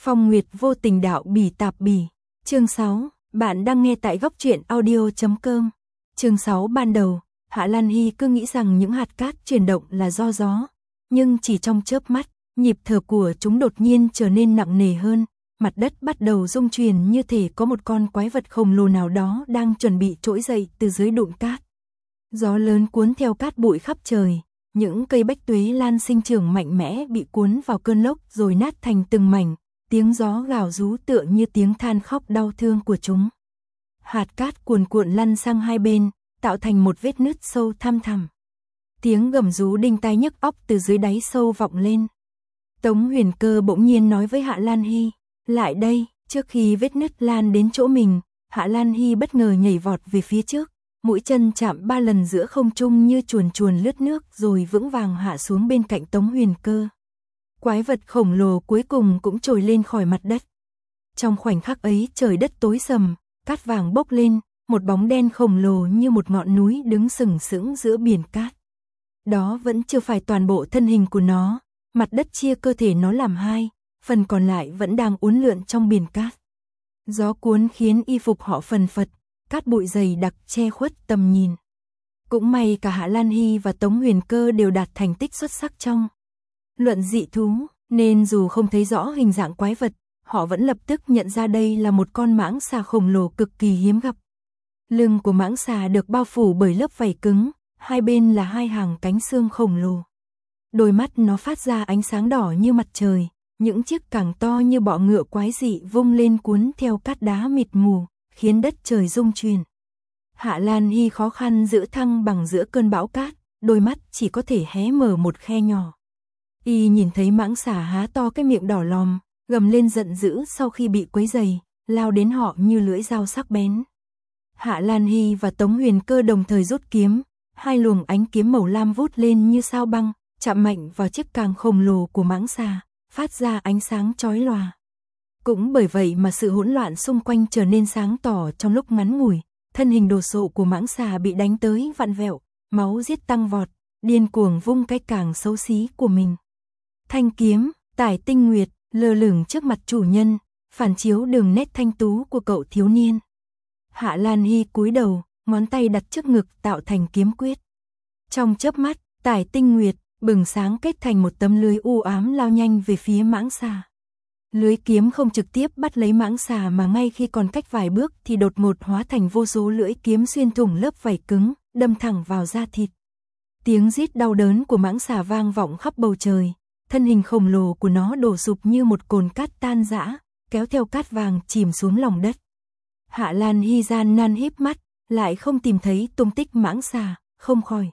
Phong Nguyệt vô tình đạo bỉ tạp bỉ. Chương 6, bạn đang nghe tại góc truyện audio.com. Chương 6 ban đầu, Hạ Lan Hy cứ nghĩ rằng những hạt cát chuyển động là do gió, nhưng chỉ trong chớp mắt, nhịp thở của chúng đột nhiên trở nên nặng nề hơn, mặt đất bắt đầu rung chuyển như thể có một con quái vật khổng lồ nào đó đang chuẩn bị trỗi dậy từ dưới đụn cát. Gió lớn cuốn theo cát bụi khắp trời, những cây bách tuế lan sinh trưởng mạnh mẽ bị cuốn vào cơn lốc rồi nát thành từng mảnh, tiếng gió gào rú tựa như tiếng than khóc đau thương của chúng. Hạt cát cuồn cuộn lăn sang hai bên, tạo thành một vết nứt sâu thăm thẳm. Tiếng gầm rú đinh tai nhức óc từ dưới đáy sâu vọng lên. Tống Huyền Cơ bỗng nhiên nói với Hạ Lan Hy, lại đây. Trước khi vết nứt lan đến chỗ mình, Hạ Lan Hy bất ngờ nhảy vọt về phía trước, mũi chân chạm 3 lần giữa không trung như chuồn chuồn lướt nước rồi vững vàng hạ xuống bên cạnh Tống Huyền Cơ. Quái vật khổng lồ cuối cùng cũng trồi lên khỏi mặt đất. Trong khoảnh khắc ấy trời đất tối sầm, cát vàng bốc lên, một bóng đen khổng lồ như một ngọn núi đứng sừng sững giữa biển cát. Đó vẫn chưa phải toàn bộ thân hình của nó, mặt đất chia cơ thể nó làm hai, phần còn lại vẫn đang uốn lượn trong biển cát. Gió cuốn khiến y phục họ phần phật, cát bụi dày đặc che khuất tầm nhìn. Cũng may cả Hạ Lan Hy và Tống Huyền Cơ đều đạt thành tích xuất sắc trong luận dị thú, nên dù không thấy rõ hình dạng quái vật, họ vẫn lập tức nhận ra đây là một con mãng xà khổng lồ cực kỳ hiếm gặp. Lưng của mãng xà được bao phủ bởi lớp vảy cứng, hai bên là hai hàng cánh xương khổng lồ. Đôi mắt nó phát ra ánh sáng đỏ như mặt trời, những chiếc càng to như bọ ngựa quái dị vung lên cuốn theo cát đá mịt mù, khiến đất trời rung chuyển. Hạ Lan Hy khó khăn giữ thăng bằng giữa cơn bão cát, đôi mắt chỉ có thể hé mở một khe nhỏ. Y nhìn thấy mãng xà há to cái miệng đỏ lòm, gầm lên giận dữ sau khi bị quấy rầy, lao đến họ như lưỡi dao sắc bén. Hạ Lan Hy và Tống Huyền Cơ đồng thời rút kiếm, hai luồng ánh kiếm màu lam vút lên như sao băng, chạm mạnh vào chiếc càng khổng lồ của mãng xà, phát ra ánh sáng chói lòa. Cũng bởi vậy mà sự hỗn loạn xung quanh trở nên sáng tỏ trong lúc ngắn ngủi, thân hình đồ sộ của mãng xà bị đánh tới vặn vẹo, máu giết tăng vọt, điên cuồng vung cái càng xấu xí của mình. Thanh kiếm, Tải Tinh Nguyệt, lơ lửng trước mặt chủ nhân, phản chiếu đường nét thanh tú của cậu thiếu niên. Hạ Lan Hy cúi đầu, ngón tay đặt trước ngực tạo thành kiếm quyết. Trong chớp mắt, Tải Tinh Nguyệt bừng sáng kết thành một tấm lưới u ám lao nhanh về phía mãng xà. Lưới kiếm không trực tiếp bắt lấy mãng xà mà ngay khi còn cách vài bước thì đột ngột hóa thành vô số lưỡi kiếm xuyên thủng lớp vảy cứng, đâm thẳng vào da thịt. Tiếng rít đau đớn của mãng xà vang vọng khắp bầu trời, thân hình khổng lồ của nó đổ sụp như một cồn cát tan rã, kéo theo cát vàng chìm xuống lòng đất. Hạ Lan Hy gian nan híp mắt, lại không tìm thấy tung tích mãng xà, không khỏi.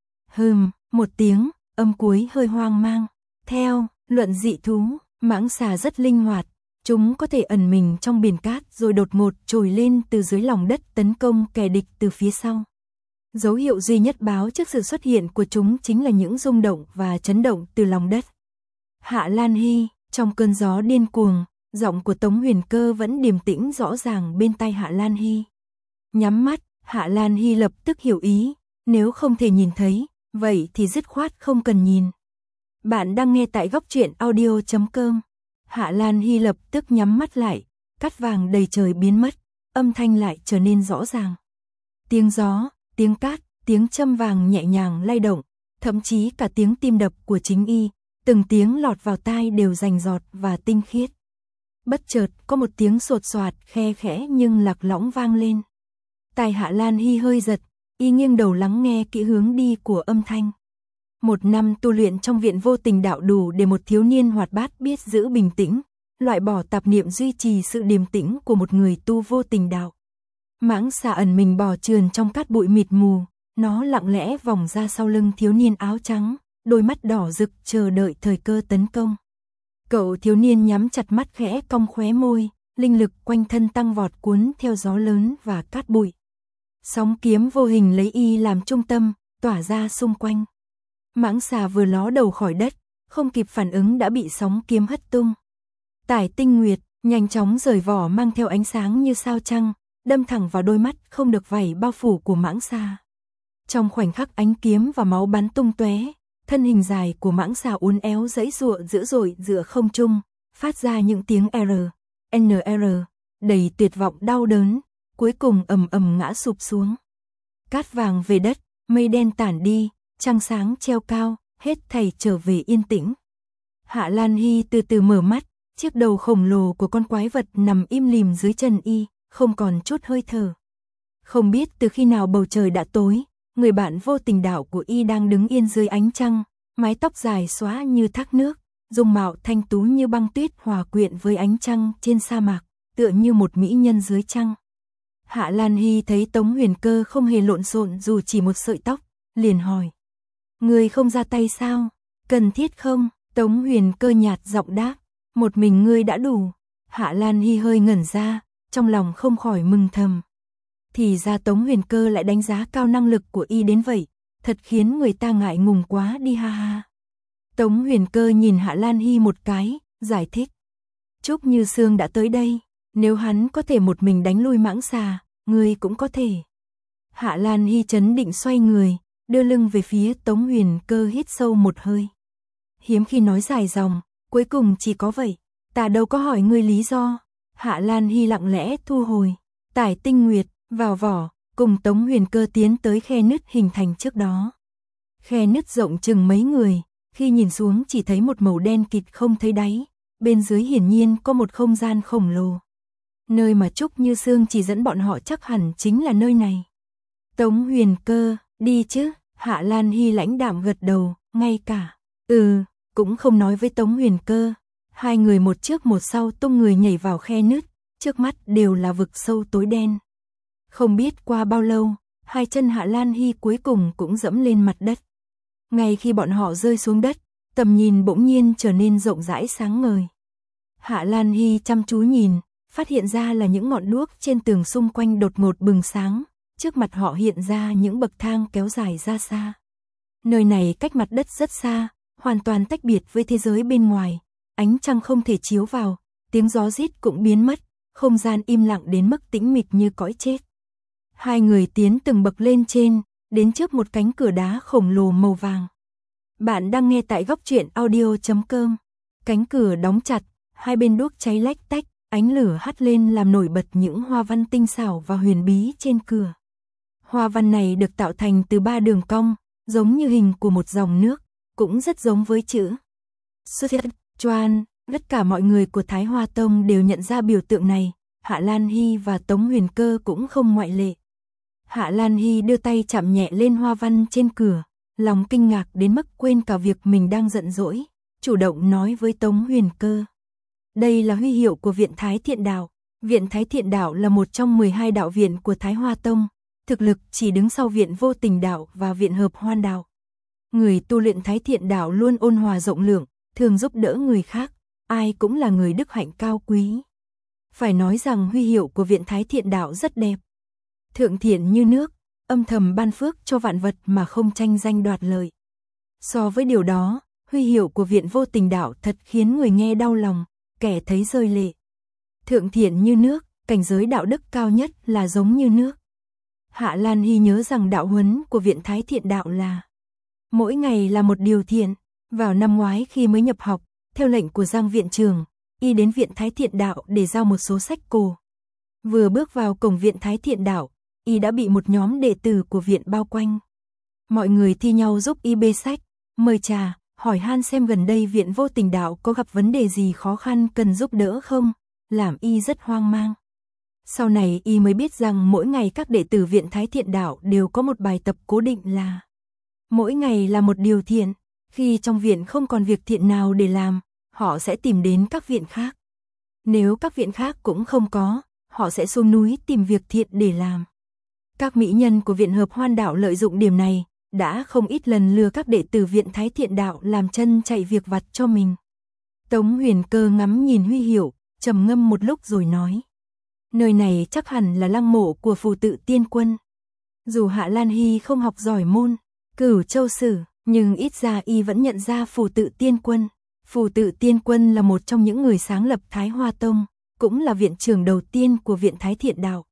Một tiếng, âm cuối hơi hoang mang. Theo luận dị thú, mãng xà rất linh hoạt, chúng có thể ẩn mình trong biển cát rồi đột ngột trồi lên từ dưới lòng đất tấn công kẻ địch từ phía sau. Dấu hiệu duy nhất báo trước sự xuất hiện của chúng chính là những rung động và chấn động từ lòng đất. Hạ Lan Hy, trong cơn gió điên cuồng, giọng của Tống Huyền Cơ vẫn điềm tĩnh rõ ràng bên tai Hạ Lan Hy. Nhắm mắt, Hạ Lan Hy lập tức hiểu ý, nếu không thể nhìn thấy, vậy thì dứt khoát không cần nhìn. Bạn đang nghe tại góc truyện audio.com. Hạ Lan Hy lập tức nhắm mắt lại, cát vàng đầy trời biến mất, âm thanh lại trở nên rõ ràng. Tiếng gió, tiếng cát, tiếng châm vàng nhẹ nhàng lay động, thậm chí cả tiếng tim đập của chính y, từng tiếng lọt vào tai đều rành rọt và tinh khiết. Bất chợt có một tiếng sột soạt khe khẽ nhưng lạc lõng vang lên. Tai Hạ Lan Hy hơi giật, y nghiêng đầu lắng nghe kỹ hướng đi của âm thanh. 1 năm tu luyện trong viện vô tình đạo đủ để một thiếu niên hoạt bát biết giữ bình tĩnh, loại bỏ tạp niệm duy trì sự điềm tĩnh của một người tu vô tình đạo. Mãng xà ẩn mình bò trườn trong cát bụi mịt mù, nó lặng lẽ vòng ra sau lưng thiếu niên áo trắng, đôi mắt đỏ rực chờ đợi thời cơ tấn công. Cậu thiếu niên nhắm chặt mắt khẽ cong khóe môi, linh lực quanh thân tăng vọt cuốn theo gió lớn và cát bụi. Sóng kiếm vô hình lấy y làm trung tâm, tỏa ra xung quanh. Mãng xà vừa ló đầu khỏi đất, không kịp phản ứng đã bị sóng kiếm hất tung. Tải Tinh Nguyệt nhanh chóng rời vỏ mang theo ánh sáng như sao trăng, đâm thẳng vào đôi mắt không được vảy bao phủ của mãng xà. Trong khoảnh khắc ánh kiếm và máu bắn tung tóe, thân hình dài của mãng xà uốn éo giãy giụa dữ dội giữa không trung, phát ra những tiếng R, NR, đầy tuyệt vọng đau đớn, cuối cùng ầm ầm ngã sụp xuống. Cát vàng về đất, mây đen tản đi, trăng sáng treo cao, hết thảy trở về yên tĩnh. Hạ Lan Hy từ từ mở mắt, chiếc đầu khổng lồ của con quái vật nằm im lìm dưới chân y, không còn chút hơi thở. Không biết từ khi nào bầu trời đã tối, người bạn vô tình đạo của y đang đứng yên dưới ánh trăng, mái tóc dài xóa như thác nước, dung mạo thanh tú như băng tuyết hòa quyện với ánh trăng trên sa mạc, tựa như một mỹ nhân dưới trăng. Hạ Lan Hy thấy Tống Huyền Cơ không hề lộn xộn dù chỉ một sợi tóc, liền hỏi. Người không ra tay sao? Cần thiết không? Tống Huyền Cơ nhạt giọng đáp. Một mình ngươi đã đủ. Hạ Lan Hy hơi ngẩn ra, trong lòng không khỏi mừng thầm. Thì ra Tống Huyền Cơ lại đánh giá cao năng lực của y đến vậy, thật khiến người ta ngại ngùng quá đi ha ha. Tống Huyền Cơ nhìn Hạ Lan Hy một cái, giải thích. Trúc Như Sương đã tới đây, nếu hắn có thể một mình đánh lui mãng xà, ngươi cũng có thể. Hạ Lan Hy trấn định xoay người, đưa lưng về phía Tống Huyền Cơ, hít sâu một hơi. Hiếm khi nói dài dòng, cuối cùng chỉ có vậy, ta đâu có hỏi ngươi lý do. Hạ Lan Hy lặng lẽ thu hồi, tải tinh nguyệt, vào vỏ, cùng Tống Huyền Cơ tiến tới khe nứt hình thành trước đó. Khe nứt rộng chừng mấy người, khi nhìn xuống chỉ thấy một màu đen kịt không thấy đáy, bên dưới hiển nhiên có một không gian khổng lồ. Nơi mà Trúc Như Sương chỉ dẫn bọn họ chắc hẳn chính là nơi này. Tống Huyền Cơ, đi chứ? Hạ Lan Hy lãnh đạm gật đầu, ngay cả. Cũng không nói với Tống Huyền Cơ. Hai người một trước một sau tung người nhảy vào khe nứt, trước mắt đều là vực sâu tối đen. Không biết qua bao lâu, hai chân Hạ Lan Hy cuối cùng cũng dẫm lên mặt đất. Ngay khi bọn họ rơi xuống đất, tầm nhìn bỗng nhiên trở nên rộng rãi sáng ngời. Hạ Lan Hy chăm chú nhìn, phát hiện ra là những ngọn đuốc trên tường xung quanh đột ngột bừng sáng, trước mặt họ hiện ra những bậc thang kéo dài ra xa. Nơi này cách mặt đất rất xa, hoàn toàn tách biệt với thế giới bên ngoài, ánh trăng không thể chiếu vào, tiếng gió rít cũng biến mất, không gian im lặng đến mức tĩnh mịch như cõi chết. Hai người tiến từng bậc lên trên, đến trước một cánh cửa đá khổng lồ màu vàng. Bạn đang nghe tại góc truyện audio.com. Cánh cửa đóng chặt, hai bên đuốc cháy lách tách, ánh lửa hắt lên làm nổi bật những hoa văn tinh xảo và huyền bí trên cửa. Hoa văn này được tạo thành từ 3 đường cong, giống như hình của một dòng nước, cũng rất giống với chữ Choan. Tất cả mọi người của Thái Hoa Tông đều nhận ra biểu tượng này, Hạ Lan Hy và Tống Huyền Cơ cũng không ngoại lệ. Hạ Lan Hy đưa tay chạm nhẹ lên hoa văn trên cửa, lòng kinh ngạc đến mức quên cả việc mình đang giận dỗi, chủ động nói với Tống Huyền Cơ. Đây là huy hiệu của Viện Thái Thiện Đạo. Viện Thái Thiện Đạo là một trong 12 đạo viện của Thái Hoa Tông, thực lực chỉ đứng sau Viện Vô Tình Đạo và Viện Hợp Hoan Đạo. Người tu luyện Thái Thiện Đạo luôn ôn hòa rộng lượng, thường giúp đỡ người khác, ai cũng là người đức hạnh cao quý. Phải nói rằng huy hiệu của Viện Thái Thiện Đạo rất đẹp. Thượng thiện như nước, âm thầm ban phước cho vạn vật mà không tranh danh đoạt lợi. So với điều đó, huy hiệu của Viện Vô Tình Đạo thật khiến người nghe đau lòng, kẻ thấy rơi lệ. Thượng thiện như nước, cảnh giới đạo đức cao nhất là giống như nước. Hạ Lan Hy nhớ rằng đạo huấn của Viện Thái Thiện Đạo là mỗi ngày là một điều thiện. Vào năm ngoái khi mới nhập học, theo lệnh của Giang viện trưởng, y đến Viện Thái Thiện Đạo để giao một số sách cổ. Vừa bước vào cổng Viện Thái Thiện Đạo, y đã bị một nhóm đệ tử của viện bao quanh. Mọi người thi nhau giúp y bê sách, mời trà, hỏi han xem gần đây Viện Vô Tình Đạo có gặp vấn đề gì khó khăn cần giúp đỡ không, làm y rất hoang mang. Sau này y mới biết rằng mỗi ngày các đệ tử Viện Thái Thiện Đạo đều có một bài tập cố định là mỗi ngày là một điều thiện. Khi trong viện không còn việc thiện nào để làm, họ sẽ tìm đến các viện khác. Nếu các viện khác cũng không có, họ sẽ xuống núi tìm việc thiện để làm. Các mỹ nhân của Viện Hợp Hoan Đạo lợi dụng điểm này, đã không ít lần lừa các đệ tử Viện Thái Thiện Đạo làm chân chạy việc vặt cho mình. Tống Huyền Cơ ngắm nhìn huy hiệu, trầm ngâm một lúc rồi nói. Nơi này chắc hẳn là lăng mộ của Phù Tự Tiên Quân. Dù Hạ Lan Hy không học giỏi môn Cửu Châu Sử, nhưng ít ra y vẫn nhận ra Phù Tự Tiên Quân. Phù Tự Tiên Quân là một trong những người sáng lập Thái Hoa Tông, cũng là viện trưởng đầu tiên của Viện Thái Thiện Đạo.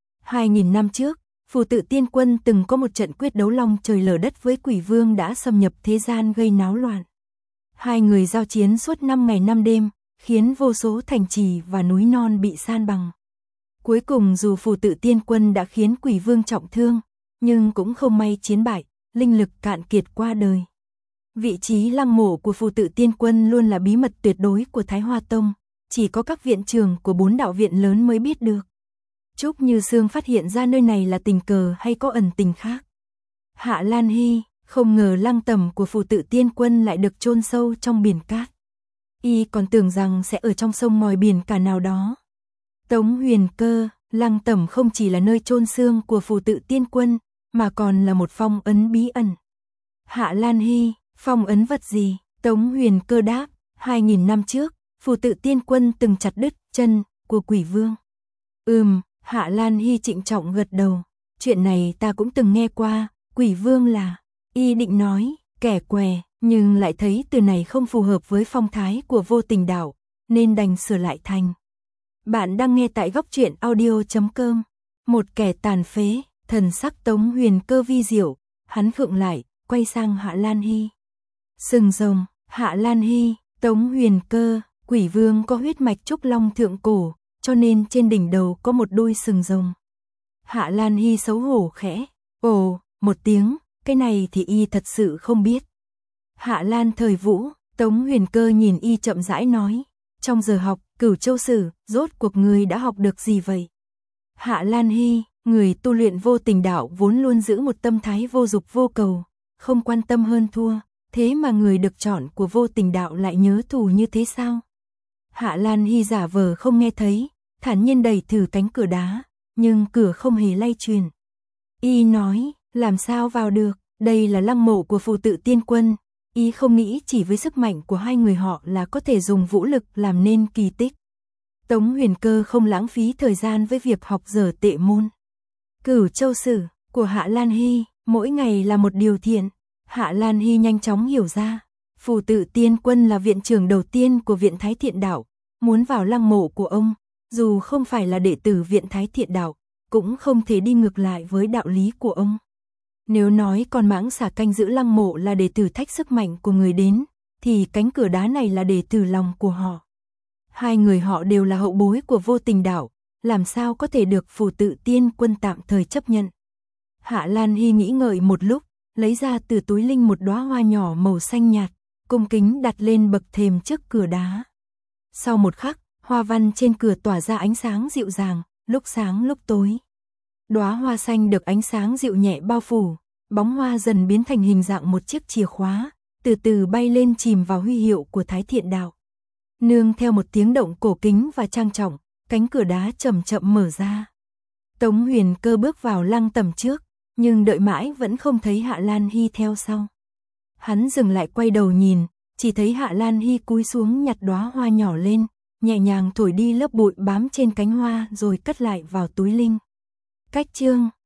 2000 năm trước, Phù Tự Tiên Quân từng có một trận quyết đấu long trời lở đất với Quỷ Vương đã xâm nhập thế gian gây náo loạn. Hai người giao chiến suốt 5 ngày 5 đêm, khiến vô số thành trì và núi non bị san bằng. Cuối cùng dù Phù Tự Tiên Quân đã khiến Quỷ Vương trọng thương, nhưng cũng không may chiến bại, linh lực cạn kiệt qua đời. Vị trí lăng mộ của Phù Tự Tiên Quân luôn là bí mật tuyệt đối của Thái Hoa Tông, chỉ có các viện trưởng của 4 đạo viện lớn mới biết được. Trúc Như Sương phát hiện ra nơi này là tình cờ hay có ẩn tình khác. Hạ Lan Hy, không ngờ lăng tẩm của Phù Tự Tiên Quân lại được chôn sâu trong biển cát. Y còn tưởng rằng sẽ ở trong sông mòi biển cả nào đó. Tống Huyền Cơ, lăng tẩm không chỉ là nơi chôn xương của Phù Tự Tiên Quân, mà còn là một phong ấn bí ẩn. Hạ Lan Hy, phong ấn vật gì? Tống Huyền Cơ đáp, 2000 năm trước, Phù Tự Tiên Quân từng chặt đứt chân của Quỷ Vương. Hạ Lan Hy trịnh trọng gật đầu. Chuyện này ta cũng từng nghe qua, Quỷ Vương là... Y định nói, kẻ què, nhưng lại thấy từ này không phù hợp với phong thái của Vô Tình Đạo, nên đành sửa lại thành. Bạn đang nghe tại góc truyện audio.com. Một kẻ tàn phế, thần sắc Tống Huyền Cơ vi diệu, hắn khựng lại, quay sang Hạ Lan Hy. Sừng rồng, Hạ Lan Hy, Tống Huyền Cơ, Quỷ Vương có huyết mạch trúc long thượng cổ, cho nên trên đỉnh đầu có một đôi sừng rồng. Hạ Lan Hy xấu hổ khẽ, ồ, một tiếng, cái này thì y thật sự không biết. Hạ Lan Thời Vũ, Tống Huyền Cơ nhìn y chậm rãi nói, trong giờ học, Cửu Châu Sử, rốt cuộc người đã học được gì vậy? Hạ Lan Hy, người tu luyện Vô Tình Đạo vốn luôn giữ một tâm thái vô dục vô cầu, không quan tâm hơn thua, thế mà người được chọn của Vô Tình Đạo lại nhớ thù như thế sao? Hạ Lan Hy giả vờ không nghe thấy, thản nhiên đẩy thử cánh cửa đá, nhưng cửa không hề lay chuyển. Y nói, làm sao vào được, đây là lăng mộ của Phù Tự Tiên Quân. Y không nghĩ chỉ với sức mạnh của hai người họ là có thể dùng vũ lực làm nên kỳ tích. Tống Huyền Cơ không lãng phí thời gian với việc học dở tệ môn. Cửu Châu Sử của Hạ Lan Hy, mỗi ngày là một điều thiện. Hạ Lan Hy nhanh chóng hiểu ra, Phù Tự Tiên Quân là viện trưởng đầu tiên của Viện Thái Thiện Đạo, muốn vào lăng mộ của ông, dù không phải là đệ tử Viện Thái Thiện Đạo, cũng không thể đi ngược lại với đạo lý của ông. Nếu nói con mãng xà canh giữ lăng mộ là để thử thách sức mạnh của người đến, thì cánh cửa đá này là để thử lòng của họ. Hai người họ đều là hậu bối của Vô Tình Đạo, làm sao có thể được Phù Tự Tiên Quân tạm thời chấp nhận. Hạ Lan Hy nghĩ ngợi một lúc, lấy ra từ túi linh một đóa hoa nhỏ màu xanh nhạt, cung kính đặt lên bậc thềm trước cửa đá. Sau một khắc, hoa văn trên cửa tỏa ra ánh sáng dịu dàng, lúc sáng lúc tối. Đóa hoa xanh được ánh sáng dịu nhẹ bao phủ, bóng hoa dần biến thành hình dạng một chiếc chìa khóa, từ từ bay lên chìm vào huy hiệu của Thái Thiện Đạo. Nương theo một tiếng động cổ kính và trang trọng, cánh cửa đá chậm chậm mở ra. Tống Huyền Cơ bước vào lăng tẩm trước, nhưng đợi mãi vẫn không thấy Hạ Lan Hy theo sau. Hắn dừng lại quay đầu nhìn, chỉ thấy Hạ Lan Hy cúi xuống nhặt đóa hoa nhỏ lên, nhẹ nhàng thổi đi lớp bụi bám trên cánh hoa rồi cất lại vào túi linh. Cách chương